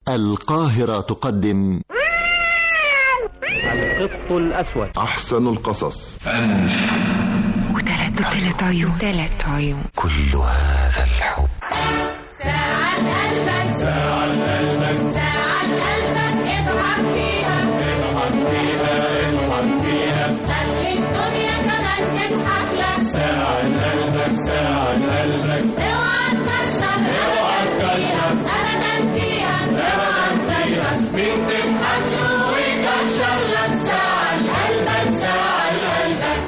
القاهرة تقدم القط الأسود. أحسن القصص. وثلاث عيون كل هذا الحب. ساعة قلبك ساعة قلبك ساعة قلبك اضحك فيها خلي الدنيا كمان تضحك لك. ساعة قلبك ساعة قلبك اوعى تكشر أبدا فيها اوعى تكشر مين تضحك له ويكشر لك. ساعة قلبك ساعة قلبك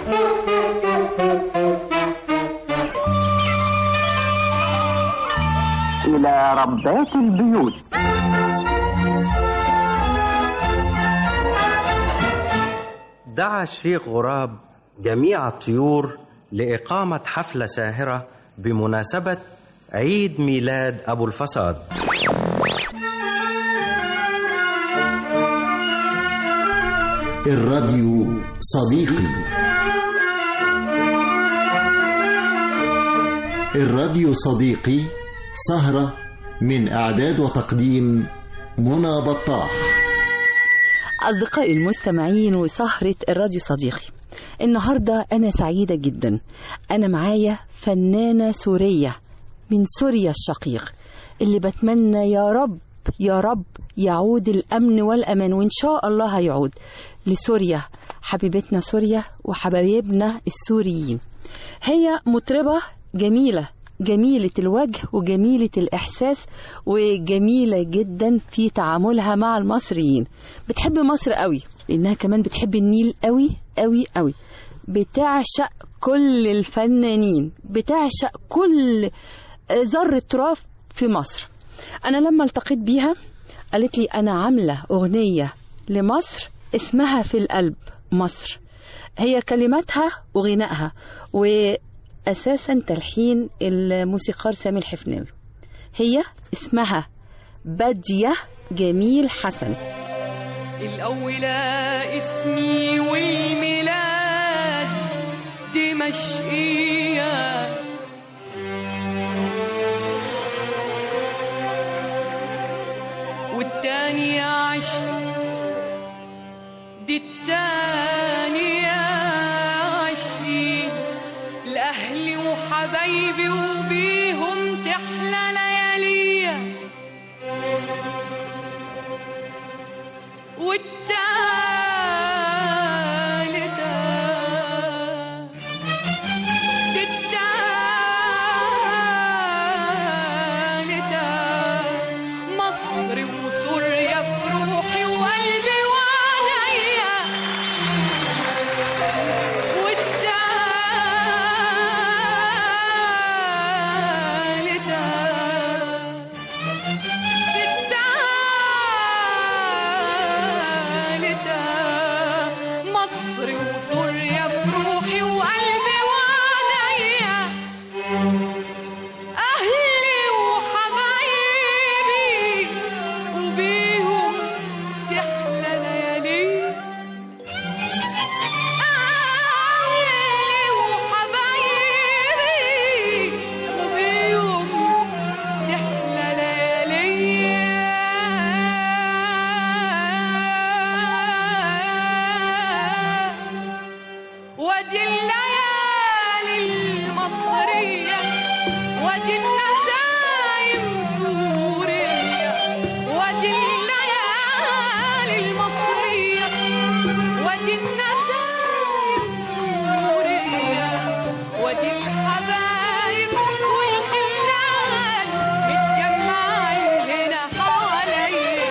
إلى ربات البيوت. دعا الشيخ غراب جميع الطيور لإقامة حفلة ساهرة بمناسبة عيد ميلاد أبو الفساد. الراديو صديقي. الراديو صديقي سهرة من إعداد وتقديم منى بطاح. أصدقائي المستمعين وسهرة الراديو صديقي، النهاردة أنا سعيدة جدا. أنا معايا فنانة سورية من سوريا الشقيق اللي بتمنى يا رب يا رب يعود الأمن والأمان، وإن شاء الله هيعود لسوريا، حبيبتنا سوريا وحبايبنا السوريين. هي مطربة جميلة، جميلة الوجه وجميلة الإحساس وجميلة جدا في تعاملها مع المصريين. بتحب مصر قوي لأنها كمان بتحب النيل قوي قوي قوي. بتعشق كل الفنانين، بتعشق كل ذرة تراب في مصر. أنا لما التقيت بيها قالت لي أنا عاملة أغنية لمصر اسمها في القلب مصر. هي كلماتها وغنائها وأساسا تلحين الموسيقار سامي الحفناوي. هي اسمها بدية جميل حسن. الأولى اسمي والميلاد دمشقية، والتانية عشق دي التانية عشقي لأهلي وحبايبي وبيهم تحلى لياليا، والتالتة مصر وسوريا بروحي وقلبي وعليا، مصر وسوريا بروحي وقلبي وعليا، أهلي وحبايبي وبيهم تحلى ليالي، أهلي وحبايبي وبيهم تحلى ليالي، ودي الليالي المصرية ودي النسايم سورية، ودي الليالي المصرية ودي النسايم سورية، ودي الحبايب والخلان متجمعين هنا حواليا،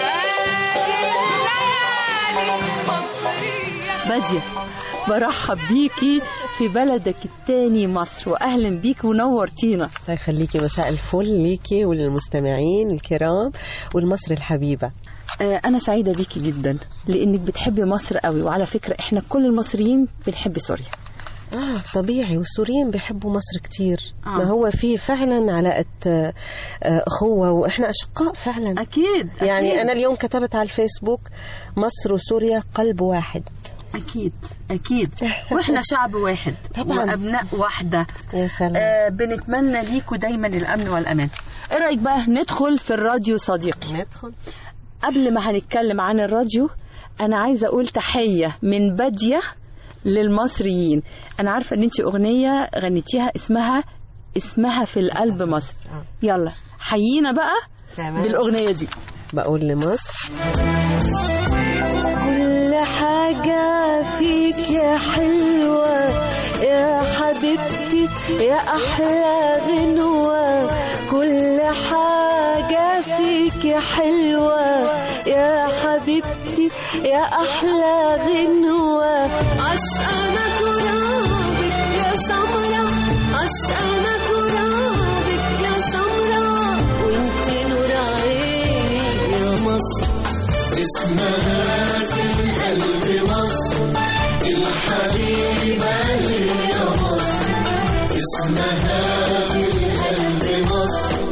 الليالي المصرية. بدية، برحب بيكي في بلدك التاني مصر، وأهلا بيكي ونورتينا. الله يخليكي، مساء الفل ليكي وللمستمعين الكرام والمصر الحبيبة. أنا سعيدة بيكي جدا لأنك بتحبي مصر قوي، وعلى فكرة إحنا كل المصريين بنحب سوريا. طبيعي، والسوريين بيحبوا مصر كتير. ما هو في فعلا علاقة أخوة، وإحنا أشقاء فعلا. أكيد يعني أكيد. أنا اليوم كتبت على الفيسبوك مصر وسوريا قلب واحد. أكيد أكيد، وإحنا شعب واحد طبعا، وأبناء واحدة. يا سلام. بنتمنى ليكوا دايما الأمن والأمان. ايه رايك بقى ندخل في الراديو صديقي؟ ندخل. قبل ما هنتكلم عن الراديو انا عايزه اقول تحيه من باديه للمصريين. انا عارفه ان انت اغنيه غنيتيها اسمها في القلب مصر. يلا حيينا بقى بالاغنيه دي. بقول لمصر: كل حاجة فيك يا حلوة يا حبيبتي يا أحلى غنوة، كل حاجة فيك يا حلوة يا حبيبتي يا أحلى غنوة. عشقانة ترابك يا سمرة، عشقانة ترابك يا سمرة، وانت نور عيني يا مصر. اسمها في القلب مصر، الحبيبة هي مصر. اسمها في القلب مصر،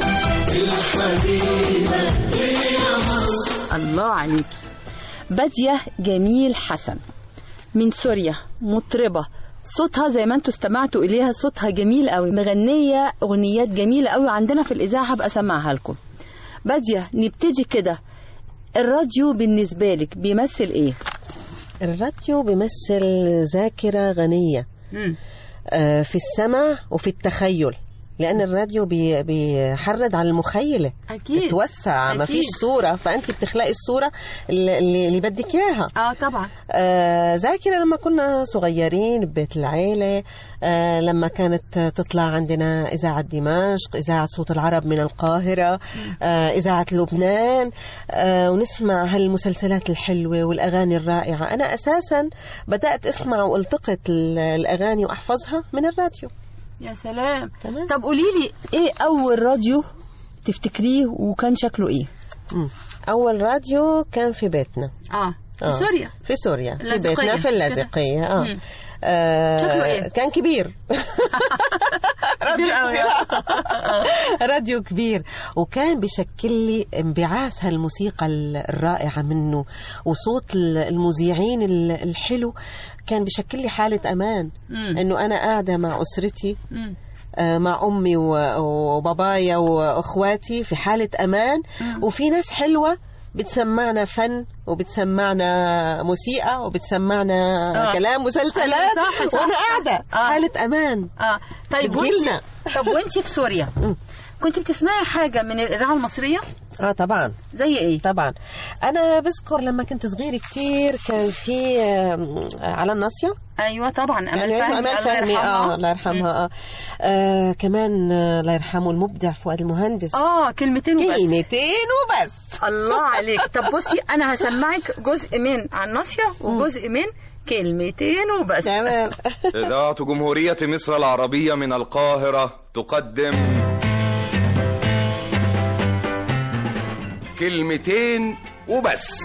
الحبيبة هي مصر. الله عليك. بادية جميل حسن من سوريا، مطربة صوتها زي ما انتوا استمعتوا إليها، صوتها جميل قوي، مغنية أغنيات جميلة قوي عندنا في الإذاعة، هبقى أسمعها لكم. بادية نبتدي كده، الراديو بالنسبة لك بيمثل ايه؟ الراديو بيمثل ذاكرة غنية في السمع وفي التخيل، لأن الراديو بيحرض على المخيلة. أكيد. توسع. أكيد. مفيش صورة، فأنت بتخلقي الصورة اللي بدك إياها. طبعا. ذاكرة لما كنا صغيرين ببيت العيلة، لما كانت تطلع عندنا إذاعة دمشق، إذاعة صوت العرب من القاهرة، إذاعة لبنان، ونسمع هالمسلسلات الحلوة والأغاني الرائعة. أنا أساسا بدأت أسمع والتقط الأغاني وأحفظها من الراديو. يا سلام. تمام. طب قوليلي ايه اول راديو تفتكريه وكان شكله ايه؟ اول راديو كان في بيتنا. في سوريا. في سوريا في اللاذقية. بيتنا في اللاذقية. شكله ايه؟ كان كبير. كبير قوي. راديو كبير، وكان بيشكل لي انبعاث هالموسيقى الرائعة منه وصوت المذيعين الحلو، كان بيشكل لي حالة أمان. إنه أنا قاعدة مع أسرتي، مع أمي وبابايا وأخواتي في حالة أمان، وفي ناس حلوة بتسمعنا فن وبتسمعنا موسيقى وبتسمعنا كلام مسلسلات. صح. وأنا قاعدة حالة أمان. طيب وانتي في سوريا كنت بتسمعي حاجة من الإذاعة المصرية؟ طبعا. زي ايه؟ طبعا أنا بذكر لما كنت صغير كتير كان في على الناصية. أيوة طبعا. أمل فهمي. الله يرحمها. كمان الله يرحمه المبدع فؤاد المهندس. كلمتين وبس. الله عليك. طب بصي أنا هسمعك جزء من على الناصية وجزء من كلمتين وبس. تمام. إذاعة جمهورية مصر العربية من القاهرة تقدم كلمتين وبس.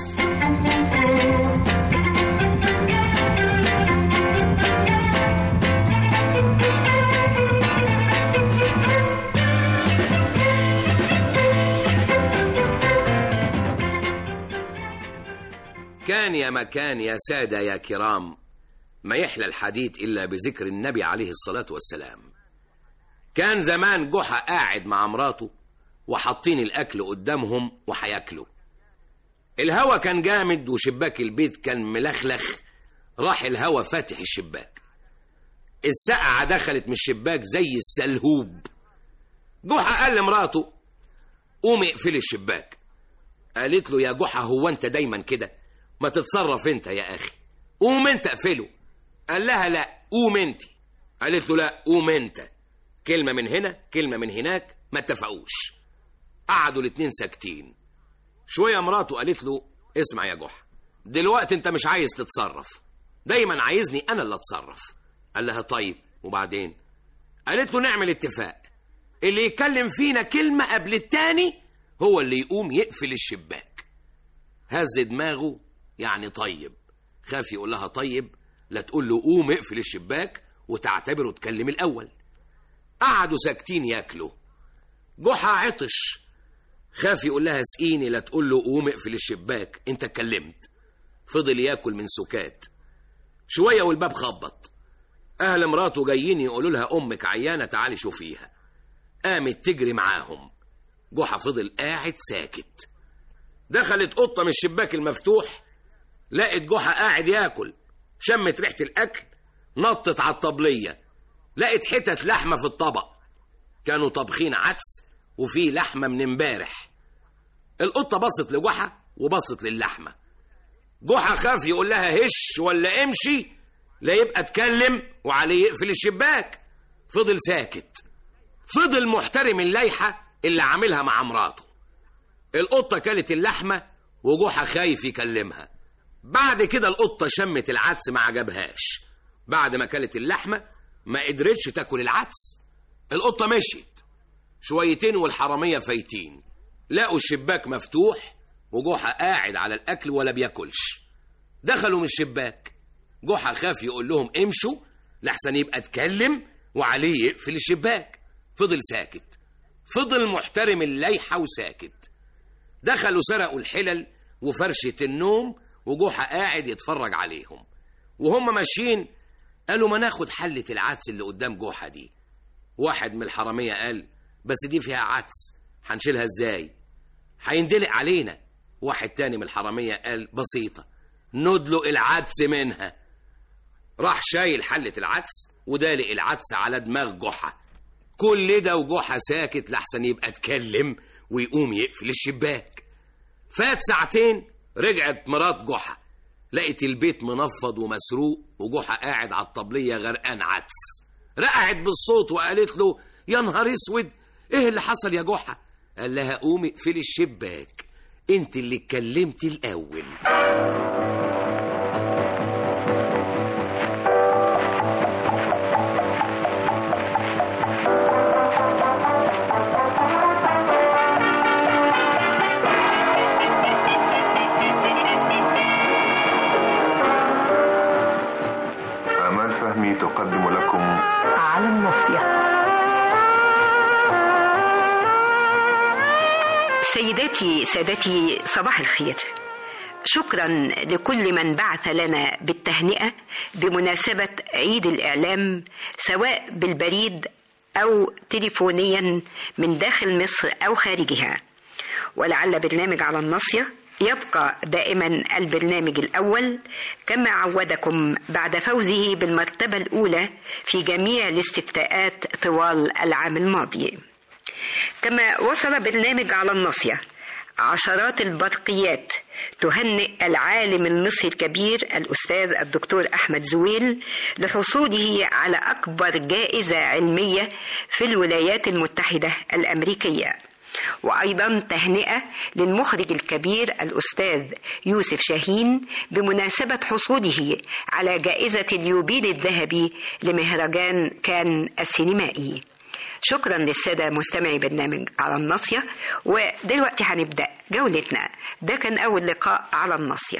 كان يا مكان يا سادة يا كرام، ما يحلى الحديث إلا بذكر النبي عليه الصلاة والسلام. كان زمان جحا قاعد مع مراته وحاطين الأكل قدامهم وحياكلوا. الهوا كان جامد وشباك البيت كان ملخلخ، راح الهوا فاتح الشباك، السقعة دخلت من الشباك زي السلهوب. جحا قال لمراته قومي اقفلي الشباك. قالت له يا جحا هو انت دايما كده؟ ما تتصرف انت يا اخي، قوم انت اقفله. قال لها لا قوم انت. قالت له لا قوم انت. كلمة من هنا كلمة من هناك، ما اتفقوش. قعدوا الاتنين ساكتين شوية. مراته قالت له اسمع يا جحا، دلوقتي انت مش عايز تتصرف، دايما عايزني انا اللي اتصرف. قال لها طيب وبعدين؟ قالت له نعمل اتفاق، اللي يتكلم فينا كلمة قبل التاني هو اللي يقوم يقفل الشباك. هز دماغه يعني طيب، خاف يقول لها طيب لا تقول له قوم اقفل الشباك وتعتبره تكلم الأول. قعدوا ساكتين ياكلوا. جحا عطش، خاف يقول لها اسقيني لا تقول له قوم اقفل الشباك انت اتكلمت. فضل ياكل من سكات شوية والباب خبط. أهل مراته جايين يقولوا لها أمك عيانة تعالي شوفيها. قامت تجري معاهم. جحا فضل قاعد ساكت. دخلت قطة من الشباك المفتوح، لقت جحا قاعد ياكل، شمت ريحة الأكل، نطت على الطبلية، لقت حتت لحمة في الطبق، كانوا طبخين عدس وفيه لحمة من امبارح. القطة بصت لجحا وبصت للحمة. جحا خاف يقول لها هش ولا امشي لا يبقى اتكلم وعليه يقفل الشباك، فضل ساكت، فضل محترم الليحة اللي عاملها مع مراته. القطة كلت اللحمة وجحا خايف يكلمها. بعد كده القطة شمت العدس ما عجبهاش، بعد ما كلت اللحمة ما قدرتش تاكل العدس. القطة مشيت شويتين والحرامية فايتين، لقوا الشباك مفتوح وجحا قاعد على الأكل ولا بياكلش. دخلوا من الشباك، جحا خاف يقول لهم امشوا لحسن يبقى اتكلم وعليه يقفل الشباك، فضل ساكت، فضل محترم الليحة وساكت. دخلوا سرقوا الحلل وفرشة النوم وجحا قاعد يتفرج عليهم. وهم ماشيين قالوا ما ناخد حلة العدس اللي قدام جحا دي. واحد من الحرامية قال بس دي فيها عدس هنشيلها ازاي؟ هيندلق علينا. واحد تاني من الحرامية قال بسيطة ندلق العدس منها. راح شايل حلة العدس ودالق العدس على دماغ جحا. كل ده وجحا ساكت لحسن يبقى اتكلم ويقوم يقفل الشباك. فات ساعتين رجعت مرات جحا، لقت البيت منفض ومسروق وجحا قاعد على الطبلية غرقان عدس. رقعت بالصوت وقالت له يا نهار اسود ايه اللي حصل يا جحا؟ قال لها قومي اقفلي الشباك، انت اللي اتكلمتي الاول. آمال فهمي تقدم لكم على الناصية. سيداتي سادتي صباح الخير. شكرا لكل من بعث لنا بالتهنئة بمناسبة عيد الإعلام، سواء بالبريد أو تليفونيا من داخل مصر أو خارجها. ولعل برنامج على الناصية يبقى دائما البرنامج الأول كما عودكم بعد فوزه بالمرتبة الأولى في جميع الاستفتاءات طوال العام الماضي. كما وصل برنامج على الناصية عشرات البرقيات تهنئ العالم المصري الكبير الأستاذ الدكتور أحمد زويل لحصوله على أكبر جائزة علمية في الولايات المتحدة الأمريكية. وأيضا تهنئة للمخرج الكبير الأستاذ يوسف شاهين بمناسبة حصوله على جائزة اليوبيل الذهبي لمهرجان كان السينمائي. شكرا للسادة مستمعي برنامج على الناصية. ودلوقتي هنبدأ جولتنا. ده كان أول لقاء على الناصية.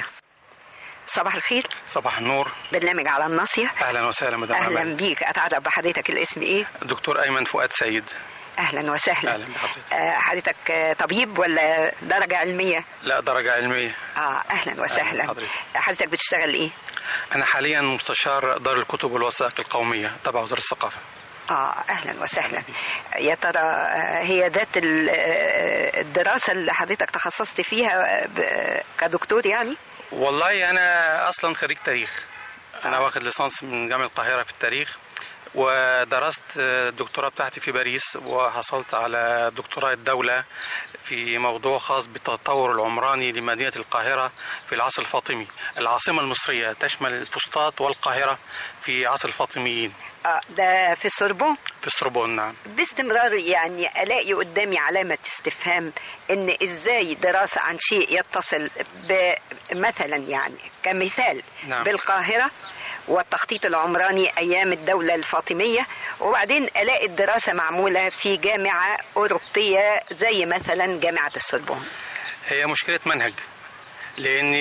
صباح الخير. صباح النور. برنامج على الناصية. أهلا وسهلا مدام أهلا أمل. بيك. أتعرف بحضرتك الاسم إيه؟ دكتور أيمن فؤاد سيد. أهلا وسهلا. أهلا بحضرتك. حضرتك طبيب ولا درجة علمية؟ لا درجة علمية. أهلا وسهلا. حضرتك بتشتغل إيه؟ أنا حاليا مستشار دار الكتب والوثائق القومية تبع وزارة الثقافة. أهلا وسهلا. يا ترى هي ذات الدراسة اللي حضرتك تخصصت فيها كدكتور يعني؟ والله أنا أصلا خريج تاريخ. أنا واخد ليسانس من جامعة القاهرة في التاريخ، ودرست الدكتوراه بتاعتي في باريس، وحصلت على دكتوراه الدولة في موضوع خاص بالتطور العمراني لمدينة القاهرة في العصر الفاطمي. العاصمة المصرية تشمل الفسطاط والقاهرة في عصر الفاطميين. ده في السوربون؟ في السوربون نعم. باستمرار يعني ألاقي قدامي علامة استفهام إن إزاي دراسة عن شيء يتصل مثلا يعني كمثال نعم. بالقاهرة والتخطيط العمراني أيام الدولة الفاطمية، وبعدين ألاقي الدراسة معمولة في جامعة أوروبية زي مثلا جامعة السوربون. هي مشكلة منهج، لأن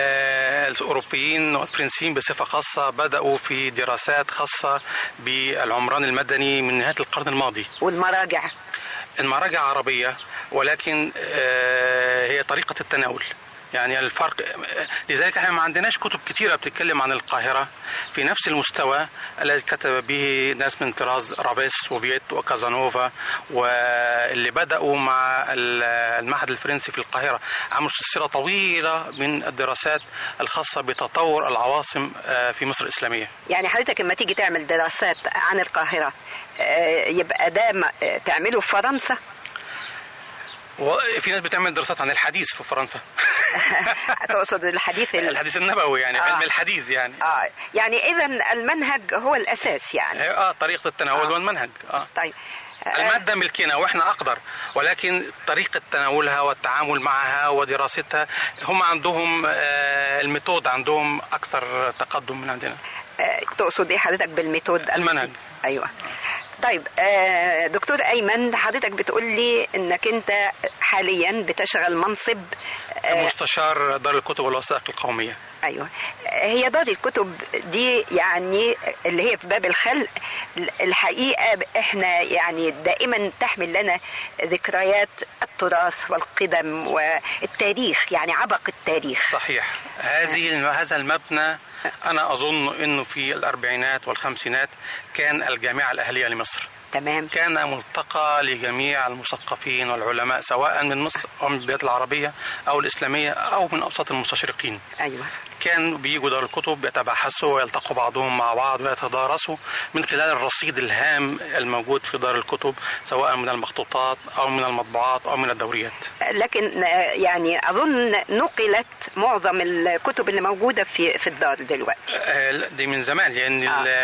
الأوروبيين والفرنسيين بصفة خاصة بدأوا في دراسات خاصة بالعمران المدني من نهاية القرن الماضي. والمراجع عربية، ولكن هي طريقة التناول يعني الفرق. لذلك احنا ما عندناش كتب كتيرة بتتكلم عن القاهرة في نفس المستوى الذي كتب به ناس من طراز رابيس وبيت وكازانوفا، واللي بدأوا مع المعهد الفرنسي في القاهرة. عملوا سلسلة طويلة من الدراسات الخاصة بتطور العواصم في مصر الإسلامية. يعني حضرتك لما تيجي تعمل دراسات عن القاهرة يبقى ده تعمله في فرنسا؟ وفي ناس بتعمل دراسات عن الحديث في فرنسا. تقصد الحديث النبوي يعني علم الحديث يعني. يعني إذا المنهج هو الأساس يعني. طريقة التناول والمنهج. طيب المادة ملكنا وإحنا أقدر، ولكن طريقة تناولها والتعامل معها ودراستها هم عندهم الميثود عندهم أكثر تقدم من عندنا. تقصد إيه حضرتك بالميثود؟ المنهج. أيوة. طيب دكتور أيمن، حضرتك بتقول لي إنك أنت حاليا بتشغل منصب مستشار دار الكتب والوثائق القومية. أيوة. هي دار الكتب دي يعني اللي هي في باب الخلق، الحقيقة إحنا يعني دائما تحمل لنا ذكريات التراث والقدم والتاريخ، يعني عبق التاريخ. صحيح. هذا المبنى أنا أظن أنه في الأربعينات والخمسينات كان الجامعة الأهلية لمصر. تمام. كان ملتقى لجميع المثقفين والعلماء سواء من مصر أو من البلاد العربية أو الإسلامية أو من أوساط المستشرقين. أيوة. كانوا بيجوا دار الكتب يتباحثوا ويلتقوا بعضهم مع بعض ويتدارسوا من خلال الرصيد الهام الموجود في دار الكتب سواء من المخطوطات أو من المطبوعات أو من الدوريات. لكن يعني أظن نقلت معظم الكتب اللي موجودة في الدار دلوقتي. دي من زمان، لأن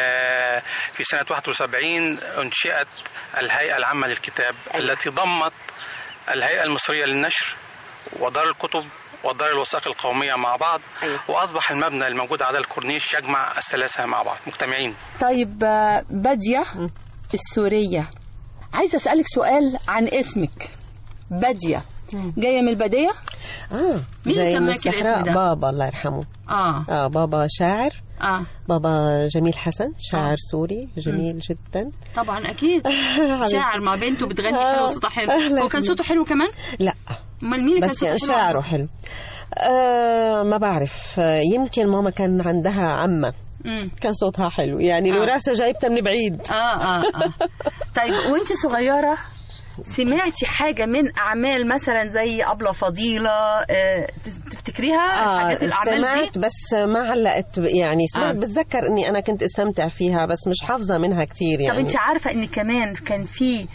في سنة 71 أنشئت الهيئة العامة للكتاب. أيوة. التي ضمت الهيئة المصرية للنشر ودار الكتب ودار الوثائق القومية مع بعض. أيوة. وأصبح المبنى الموجود على الكورنيش يجمع الثلاثة مع بعض مجتمعين. طيب بدية السورية، عايزة أسألك سؤال عن اسمك. بدية جاية من البدية؟ مين سماكي الاسم ده؟ بابا الله يرحمه. بابا شاعر. بابا جميل حسن، شاعر سوري جميل جدا. طبعا أكيد. شاعر، ما بنته بتغني حلو وصوتها حلو. هو كان صوته حلو كمان؟ لا. أمال مين كان صوته حلو؟ بس شاعره حلو. ما بعرف، يمكن ماما كان عندها عمة كان صوتها حلو، يعني الوراثة جايبتها من بعيد. طيب وانت صغيرة سمعتي حاجة من أعمال مثلا زي أبلة فضيلة تفتكريها؟ الحاجات الأعمال سمعت دي؟ بس ما علقت يعني سمعت. بتذكر أني أنا كنت استمتع فيها بس مش حافظة منها كتير يعني. طب أنت عارفة أن كمان كان في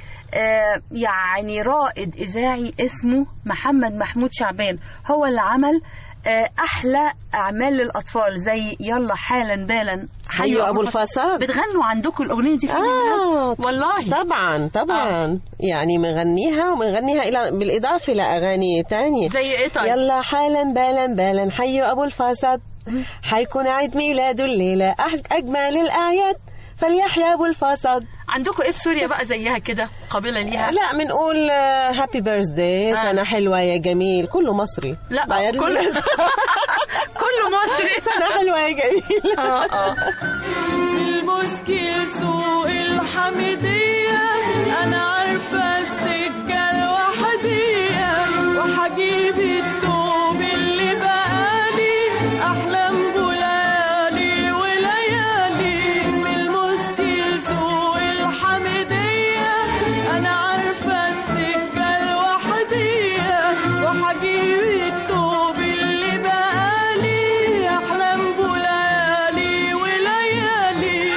يعني رائد إذاعي اسمه محمد محمود شعبان، هو اللي عمل أحلى أعمال للأطفال زي يلا حالا بالا حيو أبو الفصاد. بتغنوا عندكم الأغنية دي؟ والله طبعا يعني بنغنيها وبنغنيها بالإضافة لأغاني تانية. زي إيه طيب؟ يلا حالا بالا حيو أبو الفصاد، حيكون عيد ميلاده الليلة أجمل الأعياد فليحيى أبو الفصاد. عندكم إيه في سوريا بقى زيها كده قابلة ليها؟ لا بنقول هابي بيرثداي، سنة حلوة يا جميل، كله مصري. لا كله مصري. سنة حلوة يا جميل. المسكي سوق الحميدية، أنا عارفة السكة الوحدية وحجيب الثوب اللي بقالي أحلام بلالي وليالي. بالمسكي سوق الحميدية، أنا عارفة السكة الوحدية وحجيب الثوب اللي بقالي أحلام بلالي وليالي.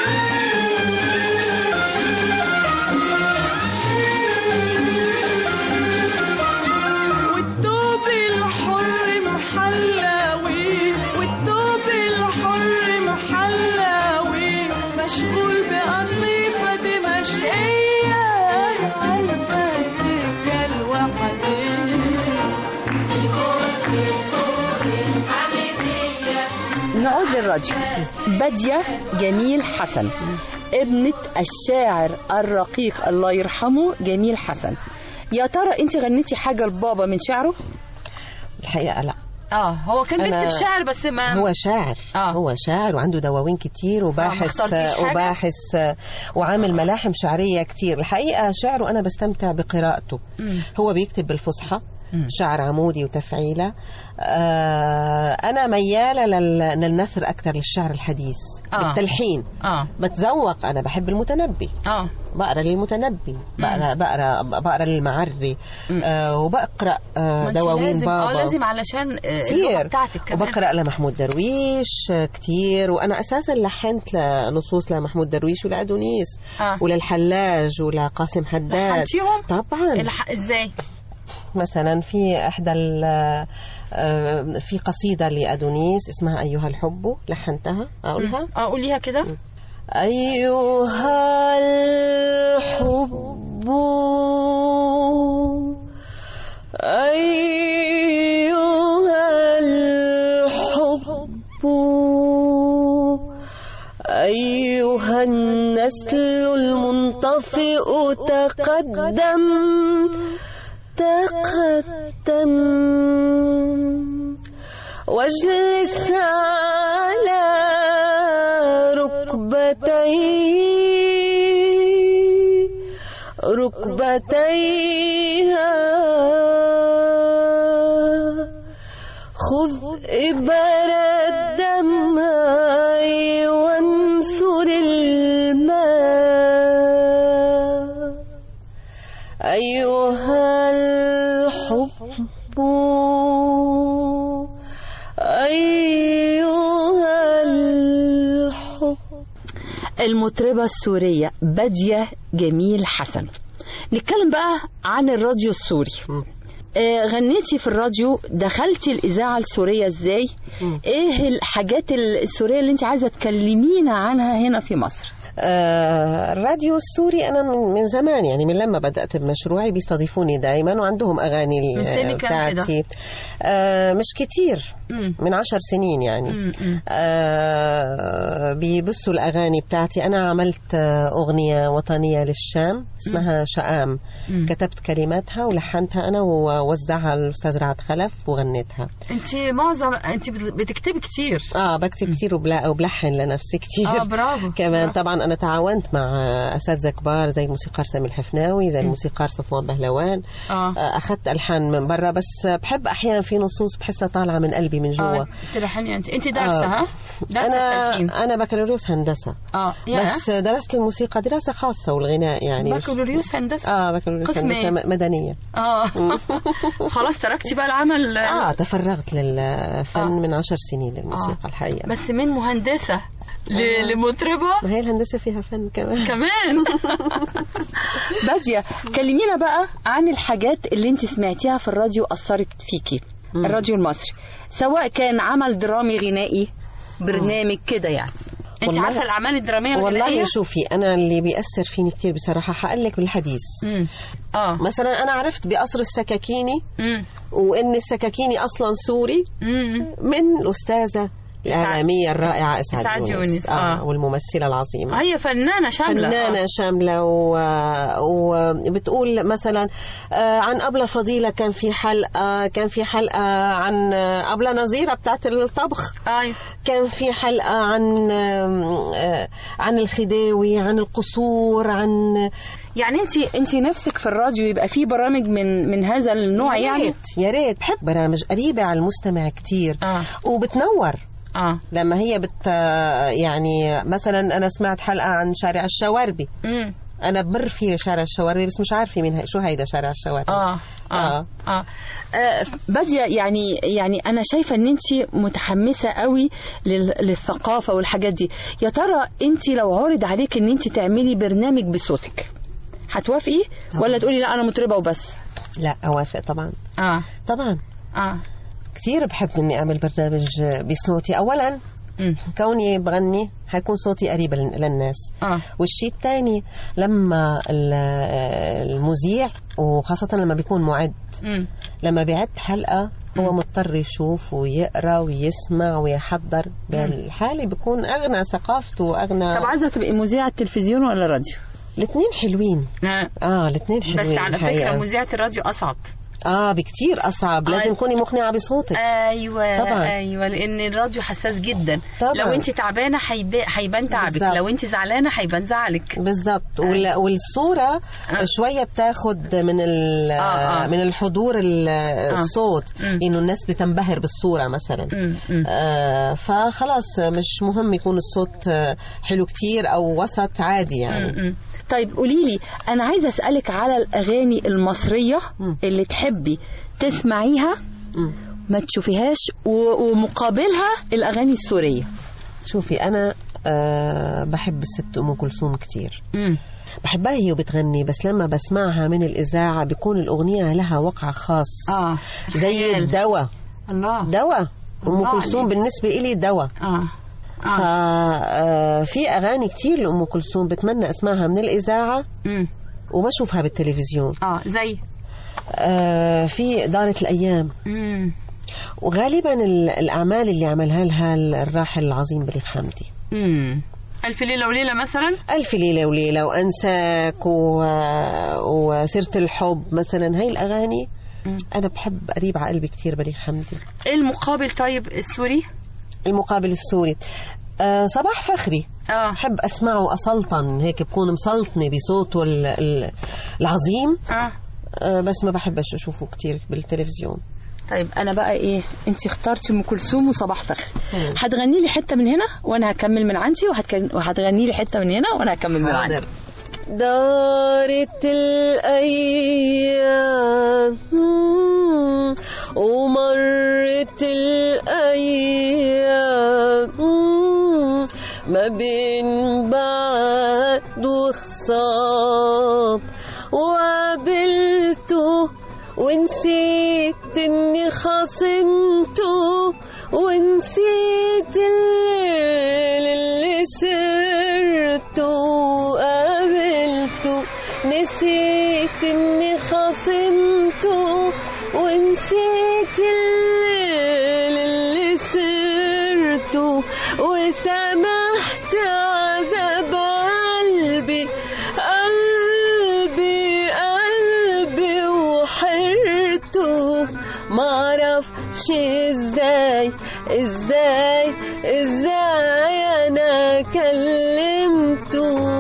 والثوب الحر محلاوي، والثوب الحر محلاوي، مشغول بقطيفة دمشقية، عارفة السكة الوحدية. نعود للراديو. بدية جميل حسن ابنة الشاعر الرقيق الله يرحمه جميل حسن. يا ترى انت غنيتي حاجة لبابا من شعره؟ الحقيقة لا. هو كان بيكتب شعر بس ما هو شاعر. هو شاعر وعنده دواوين كتير وباحث وعامل ملاحم شعرية كتير. الحقيقة شعره أنا بستمتع بقراءته. هو بيكتب بالفصحى شعر عمودي وتفعيلة. أنا ميالة للنثر أكثر، للشعر الحديث بالتلحين. بتذوق، أنا بحب المتنبي، بقرأ للمتنبي، بقرأ للمعري، وبقرأ دواوين بابا. لازم علشان كتير، وبقرأ لمحمود درويش كتير. وأنا أساسا لحنت نصوص لمحمود درويش ولأدونيس وللحلاج ولقاسم حداد. طبعا. إزاي؟ مثلا في إحدى في قصيدة لأدونيس اسمها أيها الحب، لحنتها. أقولها؟ قوليها كده. أيها الحب أيها الحب أيها النسل المنطفئ تقدم تقدم واجلس على ركبتيها خذ إبر الدمع وانثر الماء أيها الحب أيها الحب. المطربة السورية بدية جميل حسن. نتكلم بقى عن الراديو السوري. غنيتي في الراديو، دخلتي الإذاعة السورية ازاي؟ ايه الحاجات السورية اللي انت عايزة تكلمينا عنها هنا في مصر؟ الراديو السوري أنا من زمان، يعني من لما بدأت بمشروعي بيستضيفوني دائما، وعندهم أغاني بتاعتي مش كتير، من 10 سنين يعني. بيبثوا الأغاني بتاعتي. أنا عملت أغنية وطنية للشام اسمها شآم، كتبت كلماتها ولحنتها أنا ووزعها الأستاذ رعد خلف وغنيتها. أنت بتكتبي كتير؟ بكتب كتير وبلحن لنفسي كتير. برافو. كمان طبعا أنا تعاونت مع أساتذة كبار زي الموسيقار سامي الحفناوي، زي الموسيقار صفوان بهلوان. أخذت ألحان من برا، بس بحب أحيانا في نصوص بحسها طالعة من قلبي من جوا. تلحني أنت دارسة؟ ها؟ أنا بكالوريوس هندسة. بس درست الموسيقى دراسة خاصة والغناء يعني. بكالوريوس هندسة؟ بكالوريوس هندسة مدنية. خلاص تركتي بقى العمل؟ تفرغت للفن من 10 سنين للموسيقى الحقيقة. بس من مهندسة لمطربة، ما هي الهندسة فيها فن كمان. بدية، كلمينا بقى عن الحاجات اللي انت سمعتيها في الراديو أثرت فيكي. الراديو المصري، سواء كان عمل درامي غنائي، برنامج كده يعني. انت عارفة الأعمال الدرامية الغنائية؟ والله شوفي، أنا اللي بيأثر فيني كتير بصراحة هقلك بالحديث. مثلا أنا عرفت بقصر السكاكيني، وإن السكاكيني أصلا سوري، من الأستاذة الإعلامية الرائعة إسعاد يونس. والممثلة العظيمة. هي فنانة شاملة. وبتقول مثلا عن أبلة فضيلة، كان في حلقة عن أبلة نظيرة بتاعت الطبخ. كان في حلقة عن الخديوي، عن القصور، عن يعني انت نفسك في الراديو يبقى في برامج من هذا النوع؟ يعني يا ريت بحب برامج قريبة على المستمع كتير. وبتنور. لما هي يعني مثلا أنا سمعت حلقة عن شارع الشواربي. أنا بمر في شارع الشواربي، بس مش عارفة مين شو هيدا شارع الشواربي. بدية، يعني أنا شايفة أن أنت متحمسة قوي للثقافة والحاجات دي. يا ترى أنت لو عرض عليك أن أنت تعملي برنامج بصوتك، هتوافقي ولا تقولي لا أنا مطربة وبس؟ لا، أوافق طبعا. طبعا. كتير بحب إني أعمل برنامج بصوتي. أولا كوني بغني هيكون صوتي قريب للناس. والشيء الثاني لما المذيع، وخاصة لما بيكون معد، لما بيعد حلقة هو مضطر يشوف ويقرأ ويسمع ويحضر. بالحالة بيكون أغنى ثقافته وأغنى. طب عايزة تبقي مذيعة تلفزيون ولا راديو؟ الاثنين حلوين. الاثنين حلوين. بس على فكرة مذيعة الراديو أصعب. بكتير أصعب. لازم تكوني مقنعة بصوتك. أيوة طبعا. أيوة، لأن الراديو حساس جدا. طبعا. لو أنت تعبانة هيبان تعبك، بالزبط. لو أنت زعلانة هيبان زعلك. بالظبط. والصورة شوية بتاخد من الحضور الصوت، إنه الناس بتنبهر بالصورة مثلا. فخلاص مش مهم يكون الصوت حلو كتير أو وسط، عادي يعني. طيب قوليلي، أنا عايزة أسألك على الأغاني المصرية اللي تحبي تسمعيها ما تشوفيهاش، ومقابلها الأغاني السورية. شوفي، أنا بحب الست أم كلثوم كتير. بحبها هي وبتغني، بس لما بسمعها من الإذاعة بيكون الأغنية لها وقع خاص. زي الدواء. الله، دواء أم كلثوم بالنسبة إلي دواء. ففي أغاني كتير لأم كلثوم بتمنى أسمعها من الإذاعة وما أشوفها بالتلفزيون. زي في دارة الأيام. وغالبا الأعمال اللي عملها لها الراحل العظيم بليغ حمدي. ألف ليلة وليلة مثلا. ألف ليلة وليلة وأنساك وسيرة الحب مثلا. هاي الأغاني أنا بحب، قريب على قلبي كتير بليغ حمدي. إيه المقابل طيب السوري؟ المقابل السوري صباح فخري. بحب أسمعه أسلطن هيك، بكون مسلطني بصوته العظيم. بس ما بحبش أشوفه كتير بالتلفزيون. طيب أنا بقى إيه، أنت اخترتي أم كلثوم وصباح فخري، هتغني لي حتة من هنا وأنا هكمل من عندي، وهتغني لي حتة من هنا وأنا هكمل من عندي. دارت الأيام ومرت الأيام ما بين بعد وخصام، وقابلته ونسيت اني خاصمته، ونسيت الليل اللي سرته، قابلته نسيت اني خاصمته، ونسيت الليل اللي سرته، وسمحت عذاب قلبي قلبي قلبي وحرته. معرفش ازاي ازاي ازاي انا كلمته.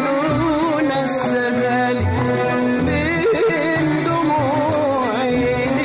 عين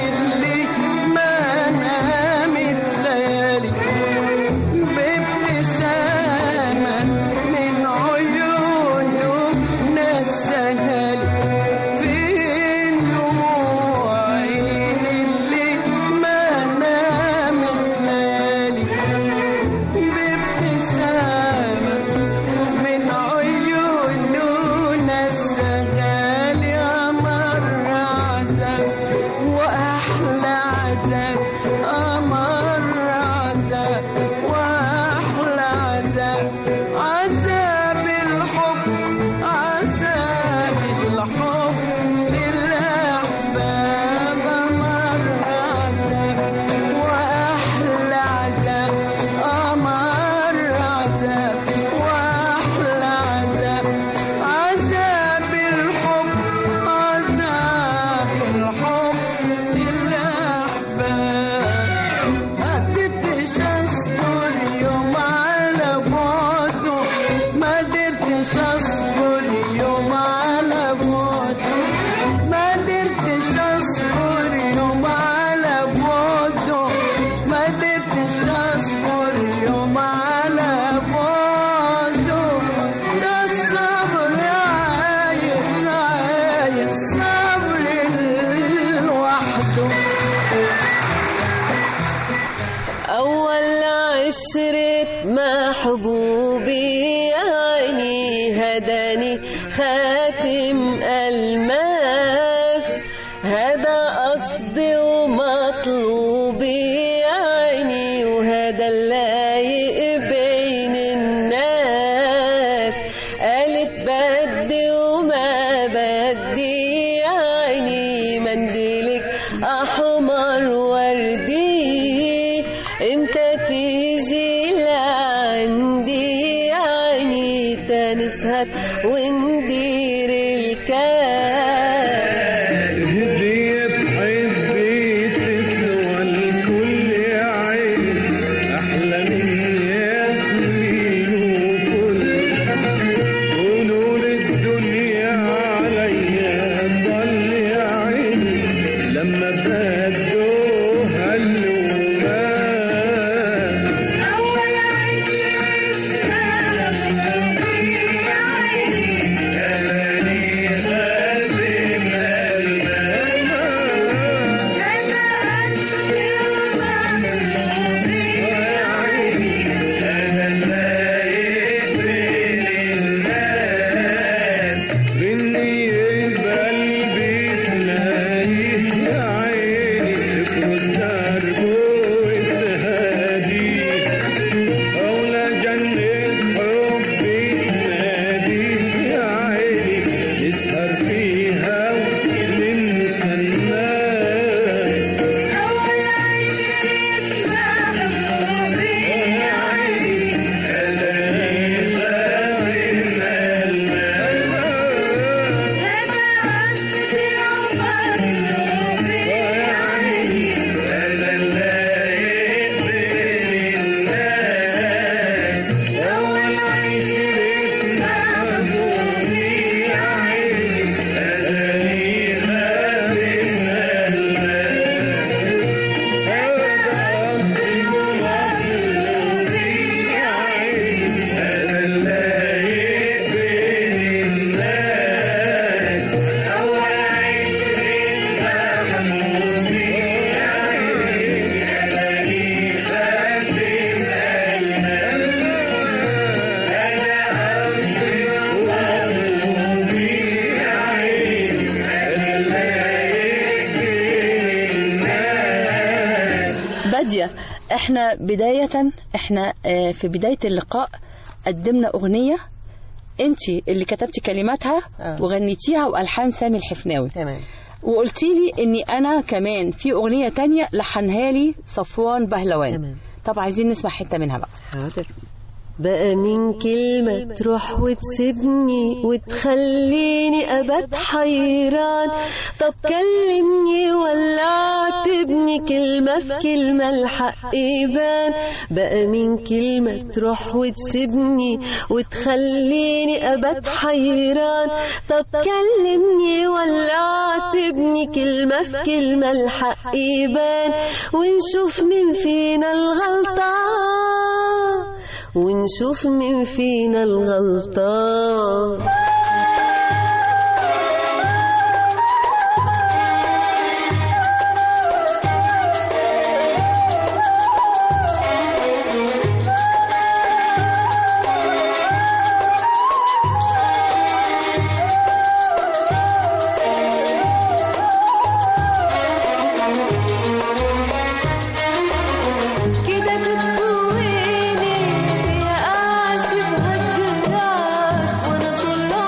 محبوبي يعني هداني خاتم الماس هذا قصدي ومطلوبي يعني وهذا اللايق بين الناس قالت بدي وما بدي يعني منديلك أحمر وردي امتى تيجي لعندي يعني تنسهر وندير الكاس هدية بحبي تسوى الكل يا عيني أحلى من ياسمين وكل ونور الدنيا عليا ضل يا عيني لما بدوها اللوماس أول احنا في بداية اللقاء قدمنا أغنية انتي اللي كتبتي كلماتها وغنيتيها وألحان سامي الحفناوي. تمام. وقلتي لي اني انا كمان في أغنية تانية لحنها لي صفوان بهلوان. تمام. طب عايزين نسمع حتة منها بقى. حاضر. بقى من كلمة تروح وتسيبني وتخليني أبد حيران طب كلمني ولا عاتبني كلمة في كلمة الحق يبان بقى من كلمة تروح وتسيبني وتخليني أبد حيران طب كلمني ولا عاتبني كلمة في كلمة الحق يبان ونشوف مين فينا الغلطان ونشوف مين فينا الغلطان كده تكويني يا قاسي بهالجراح وانا طول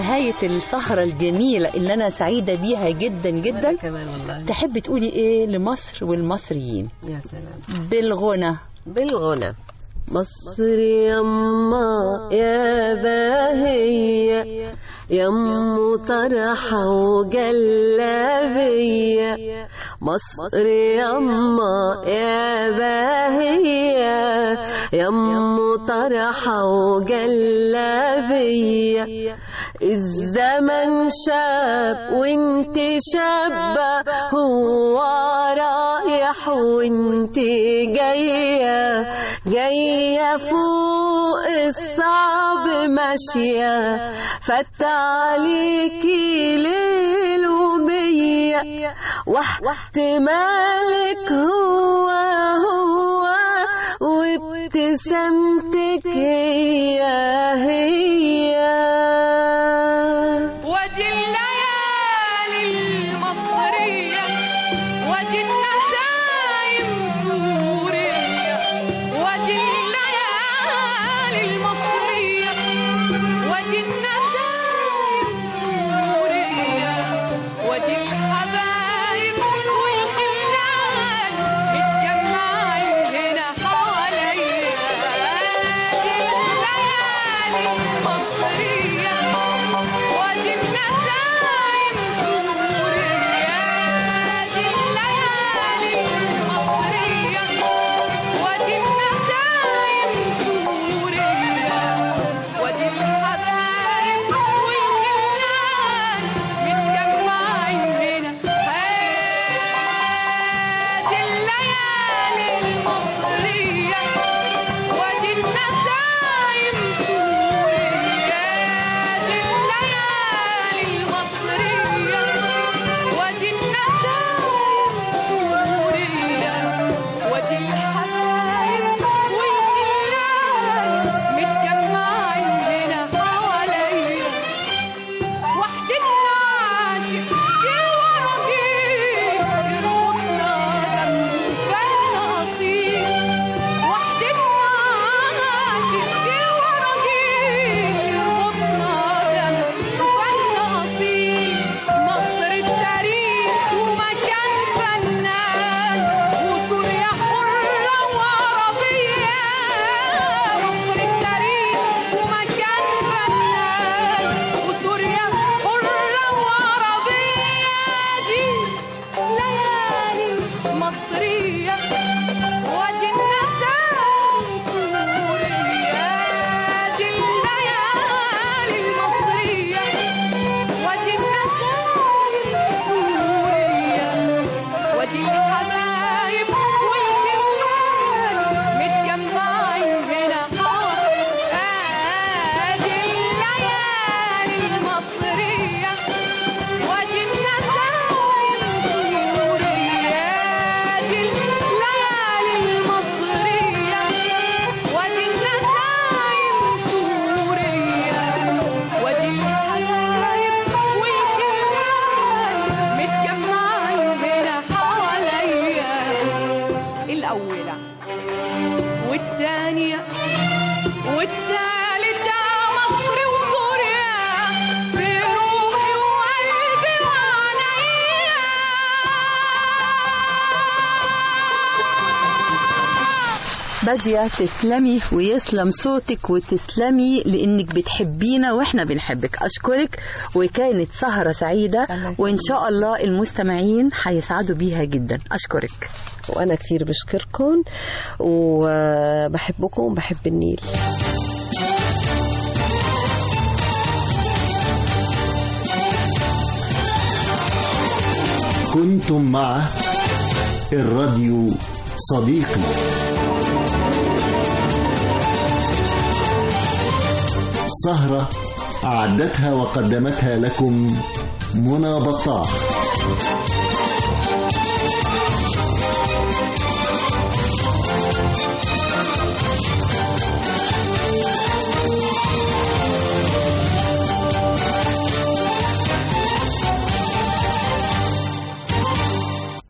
نهاية السهرة الجميلة اللي أنا سعيدة بيها جدا جدا، كمان والله. تحب تقولي إيه لمصر والمصريين؟ يا سلام. بالغنى. بالغنى. مصر يما يا باهية يمو طرحة وجلابية، مصر يما يا باهية يمو طرحة وجلابية، الزمن شاب وانت شابة، هو رايح وانت جاية، جاية فوق الصعب ماشية، فت عليكي ليل ومية، واحتمالك هو هو، وابتسامتك هي هي. ودي الليالي المصرية، ودي النسايم سورية، ودي الليالي المصرية، ودي النسايم سورية، ودي الحبايب والخلان متجمعين هنا حواليا، دي الليالي المصرية، ودي النسايم سورية، دي الليالي المصرية، ودي النسايم سورية، ودي الحبايب والخلان متجمعين هنا، دي الليالي المصرية، ودي النسايم سورية، دي الليالي المصرية، ودي النسايم سورية، ودي الحبايب والخلان متجمعين هنا حواليا، وحدتنا عاشق الورقين يربطنا دم فالنصيب، وحدتنا عاشق الورقين يربطنا دم فالنصيب، مصر التاريخ ومكان فنان، وسوريا حرة وعربية، مصر التاريخ ومكان فنان، وسوريا حرة وعربية، دي ليالي مصرية، ودي النسايم سورية، دي الليالي المصرية، ودي النسايم سورية، ودي الحبايب والخلان متجمعين هنا حواليا، دي الليالي المصرية، ودي النسايم سورية، دي الليالي المصرية، ودي النسايم سورية، ودي الحبايب والخلان متجمعين هنا حواليا، الأولى والتانية والتالتة، مصر وسوريا في روحي وقلبي وعينيا. بادية تسلمي ويسلم صوتك وتسلمي لأنك بتحبينا وإحنا بنحبك. أشكرك، وكانت سهرة سعيدة وإن شاء الله المستمعين هيسعدوا بيها جدا. أشكرك. وأنا كتير بشكركم وبحبكم وبحب النيل. كنتم مع الراديو صديقي. سهرة أعدتها وقدمتها لكم منى بطاح.